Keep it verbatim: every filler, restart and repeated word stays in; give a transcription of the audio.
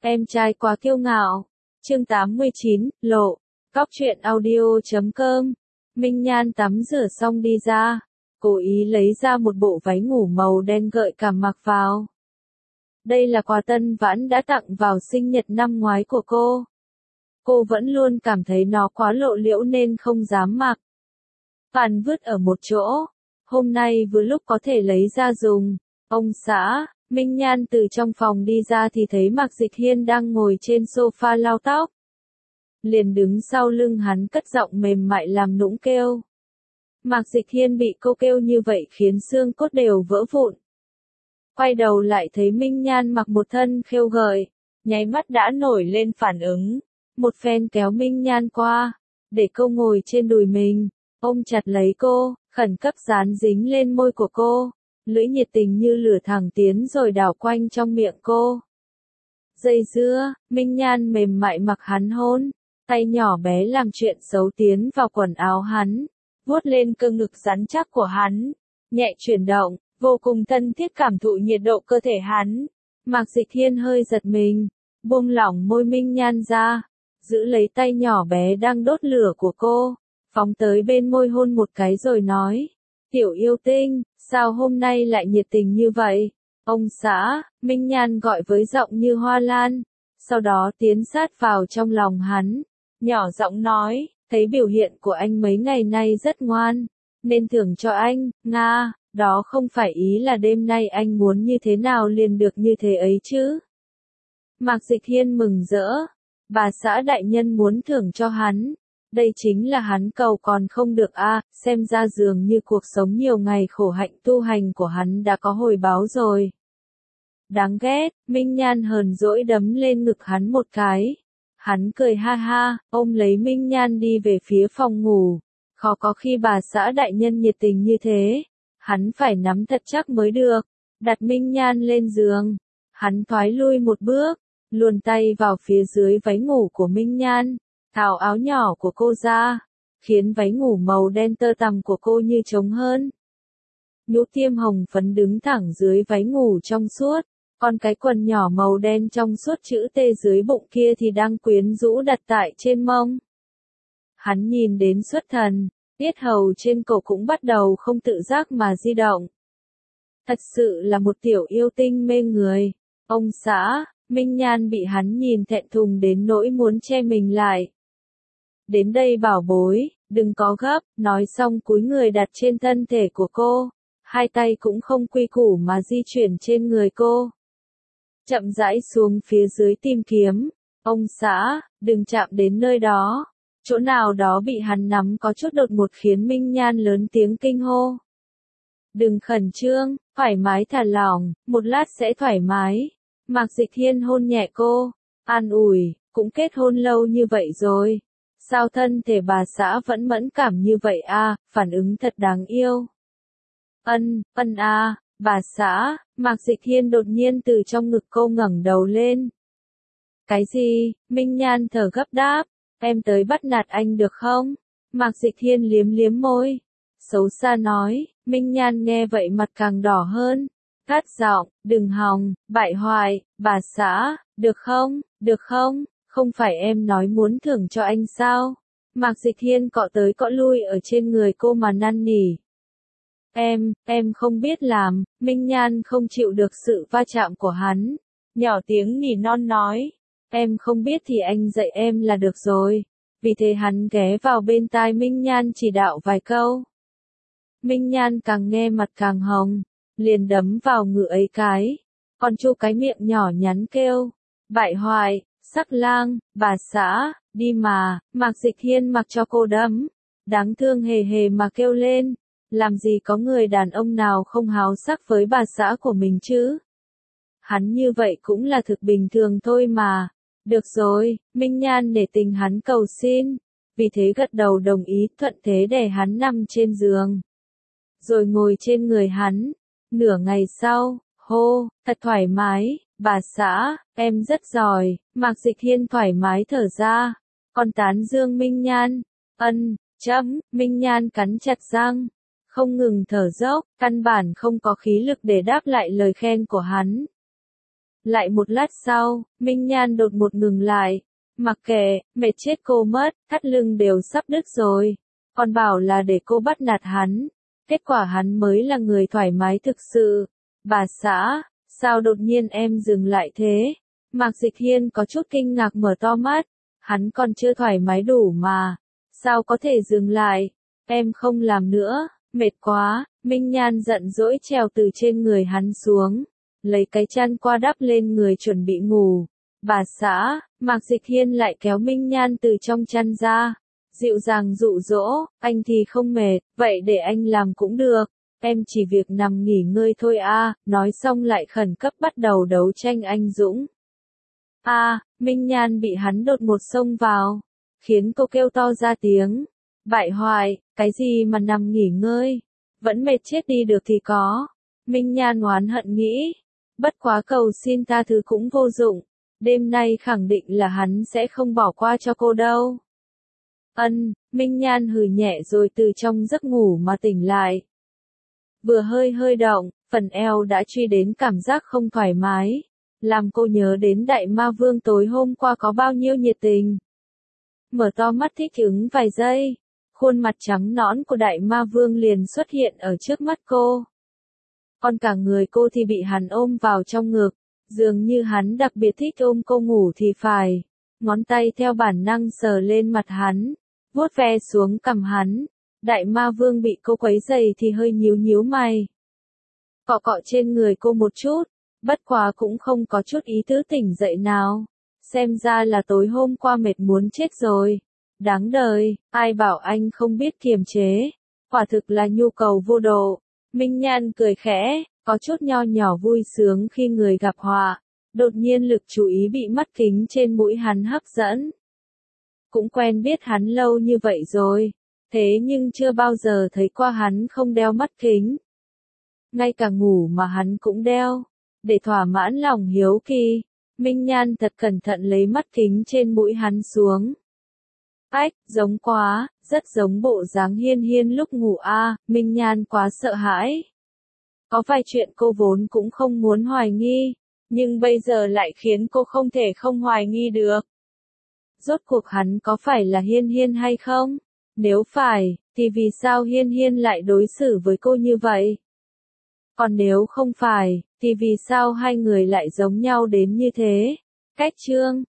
Em trai quá kiêu ngạo. Chương tám mươi chín, lộ. Góc truyện audio chấm com. Minh Nhan tắm rửa xong đi ra, cố ý lấy ra một bộ váy ngủ màu đen gợi cảm mặc vào. Đây là quà Tân Vãn đã tặng vào sinh nhật năm ngoái của cô. Cô vẫn luôn cảm thấy nó quá lộ liễu nên không dám mặc. Bàn vứt ở một chỗ, hôm nay vừa lúc có thể lấy ra dùng. Ông xã, Minh Nhan từ trong phòng đi ra thì thấy Mạc Dịch Hiên đang ngồi trên sofa lau tóc. Liền đứng sau lưng hắn cất giọng mềm mại làm nũng kêu. Mạc Dịch Hiên bị cô kêu như vậy khiến xương cốt đều vỡ vụn. Quay đầu lại thấy Minh Nhan mặc một thân khêu gợi, nháy mắt đã nổi lên phản ứng. Một phen kéo Minh Nhan qua, để cô ngồi trên đùi mình, ôm chặt lấy cô, khẩn cấp dán dính lên môi của cô. Lưỡi nhiệt tình như lửa thẳng tiến rồi đảo quanh trong miệng cô. Dây dưa, Minh Nhan mềm mại mặc hắn hôn, tay nhỏ bé làm chuyện xấu tiến vào quần áo hắn, vuốt lên cơ ngực rắn chắc của hắn, nhẹ chuyển động, vô cùng thân thiết cảm thụ nhiệt độ cơ thể hắn. Mạc Dịch Hiên hơi giật mình, buông lỏng môi Minh Nhan ra, giữ lấy tay nhỏ bé đang đốt lửa của cô, phóng tới bên môi hôn một cái rồi nói. Tiểu yêu tinh, sao hôm nay lại nhiệt tình như vậy? Ông xã, Minh Nhan gọi với giọng như hoa lan, sau đó tiến sát vào trong lòng hắn, nhỏ giọng nói, thấy biểu hiện của anh mấy ngày nay rất ngoan, nên thưởng cho anh, Nga, đó không phải ý là đêm nay anh muốn như thế nào liền được như thế ấy chứ. Mạc Dịch Hiên mừng rỡ, bà xã đại nhân muốn thưởng cho hắn. Đây chính là hắn cầu còn không được a, à, xem ra dường như cuộc sống nhiều ngày khổ hạnh tu hành của hắn đã có hồi báo rồi. Đáng ghét, Minh Nhan hờn dỗi đấm lên ngực hắn một cái. Hắn cười ha ha, ôm lấy Minh Nhan đi về phía phòng ngủ. Khó có khi bà xã đại nhân nhiệt tình như thế. Hắn phải nắm thật chắc mới được. Đặt Minh Nhan lên giường. Hắn thoái lui một bước, luồn tay vào phía dưới váy ngủ của Minh Nhan. Tháo áo nhỏ của cô ra, khiến váy ngủ màu đen tơ tằm của cô như trống hơn. Nhũ tiêm hồng phấn đứng thẳng dưới váy ngủ trong suốt, còn cái quần nhỏ màu đen trong suốt chữ T dưới bụng kia thì đang quyến rũ đặt tại trên mông. Hắn nhìn đến xuất thần, tiết hầu trên cổ cũng bắt đầu không tự giác mà di động. Thật sự là một tiểu yêu tinh mê người. Ông xã, Minh Nhan bị hắn nhìn thẹn thùng đến nỗi muốn che mình lại. Đến đây bảo bối, đừng có gấp, nói xong cúi người đặt trên thân thể của cô, hai tay cũng không quy củ mà di chuyển trên người cô. Chậm rãi xuống phía dưới tìm kiếm, ông xã, đừng chạm đến nơi đó, chỗ nào đó bị hắn nắm có chút đột ngột khiến Minh Nhan lớn tiếng kinh hô. Đừng khẩn trương, thoải mái thả lỏng, một lát sẽ thoải mái. Mạc Dịch Hiên hôn nhẹ cô, an ủi, cũng kết hôn lâu như vậy rồi. Sao thân thể bà xã vẫn mẫn cảm như vậy a, phản ứng thật đáng yêu. Ân, ân a, bà xã, Mạc Dịch Hiên đột nhiên từ trong ngực cô ngẩng đầu lên. Cái gì? Minh Nhan thở gấp đáp, em tới bắt nạt anh được không? Mạc Dịch Hiên liếm liếm môi, xấu xa nói, Minh Nhan nghe vậy mặt càng đỏ hơn. Cắt giọng, đừng hòng, bại hoại, bà xã, được không, được không? Không phải em nói muốn thưởng cho anh sao? Mạc Dịch Hiên cọ tới cọ lui ở trên người cô mà năn nỉ. Em, em không biết làm, Minh Nhan không chịu được sự va chạm của hắn. Nhỏ tiếng nỉ non nói, em không biết thì anh dạy em là được rồi. Vì thế hắn ghé vào bên tai Minh Nhan chỉ đạo vài câu. Minh Nhan càng nghe mặt càng hồng, liền đấm vào ngực ấy cái. Còn chu cái miệng nhỏ nhắn kêu, bại hoại. Sắc lang, bà xã, đi mà, Mạc Dịch Hiên mặc cho cô đấm. Đáng thương hề hề mà kêu lên. Làm gì có người đàn ông nào không háo sắc với bà xã của mình chứ? Hắn như vậy cũng là thực bình thường thôi mà. Được rồi, Minh Nhan nể tình hắn cầu xin. Vì thế gật đầu đồng ý thuận thế để hắn nằm trên giường. Rồi ngồi trên người hắn. Nửa ngày sau, hô, thật thoải mái. Bà xã, em rất giỏi, Mạc Dịch Hiên thoải mái thở ra, còn tán dương Minh Nhan, ân, chấm, Minh Nhan cắn chặt răng, không ngừng thở dốc, căn bản không có khí lực để đáp lại lời khen của hắn. Lại một lát sau, Minh Nhan đột một ngừng lại. Mặc kệ, mệt chết cô mất, thắt lưng đều sắp đứt rồi. Còn bảo là để cô bắt nạt hắn. Kết quả hắn mới là người thoải mái thực sự. Bà xã, sao đột nhiên em dừng lại thế? Mạc Dịch Hiên có chút kinh ngạc mở to mắt. Hắn còn chưa thoải mái đủ mà. Sao có thể dừng lại? Em không làm nữa, mệt quá. Minh Nhan giận dỗi trèo từ trên người hắn xuống. Lấy cái chăn qua đắp lên người chuẩn bị ngủ. Bà xã, Mạc Dịch Hiên lại kéo Minh Nhan từ trong chăn ra. Dịu dàng dụ dỗ, anh thì không mệt, vậy để anh làm cũng được. Em chỉ việc nằm nghỉ ngơi thôi a. Nói xong lại khẩn cấp bắt đầu đấu tranh anh dũng. A, Minh Nhan bị hắn đột một xông vào, khiến cô kêu to ra tiếng. Bại hoại, cái gì mà nằm nghỉ ngơi, vẫn mệt chết đi được thì có. Minh Nhan oán hận nghĩ, bất quá cầu xin tha thứ cũng vô dụng, đêm nay khẳng định là hắn sẽ không bỏ qua cho cô đâu. Ân, Minh Nhan hừ nhẹ rồi từ trong giấc ngủ mà tỉnh lại. Vừa hơi hơi động, phần eo đã truy đến cảm giác không thoải mái, làm cô nhớ đến Đại Ma Vương tối hôm qua có bao nhiêu nhiệt tình. Mở to mắt thích ứng vài giây, khuôn mặt trắng nõn của Đại Ma Vương liền xuất hiện ở trước mắt cô. Còn cả người cô thì bị hắn ôm vào trong ngực, dường như hắn đặc biệt thích ôm cô ngủ thì phải. Ngón tay theo bản năng sờ lên mặt hắn, vuốt ve xuống cằm hắn. Đại Ma Vương bị cô quấy rầy thì hơi nhíu nhíu mày. Cọ cọ trên người cô một chút, bất quá cũng không có chút ý tứ tỉnh dậy nào. Xem ra là tối hôm qua mệt muốn chết rồi. Đáng đời, ai bảo anh không biết kiềm chế. Quả thực là nhu cầu vô độ. Minh Nhan cười khẽ, có chút nho nhỏ vui sướng khi người gặp họa. Đột nhiên lực chú ý bị mắt kính trên mũi hắn hấp dẫn. Cũng quen biết hắn lâu như vậy rồi, thế nhưng chưa bao giờ thấy qua hắn không đeo mắt kính. Ngay cả ngủ mà hắn cũng đeo. Để thỏa mãn lòng hiếu kỳ, Minh Nhan thật cẩn thận lấy mắt kính trên mũi hắn xuống. Ách, giống quá, rất giống bộ dáng Hiên Hiên lúc ngủ a. Minh Nhan quá sợ hãi. Có vài chuyện cô vốn cũng không muốn hoài nghi, nhưng bây giờ lại khiến cô không thể không hoài nghi được. Rốt cuộc hắn có phải là Hiên Hiên hay không? Nếu phải, thì vì sao Hiên Hiên lại đối xử với cô như vậy? Còn nếu không phải, thì vì sao hai người lại giống nhau đến như thế? Cách chương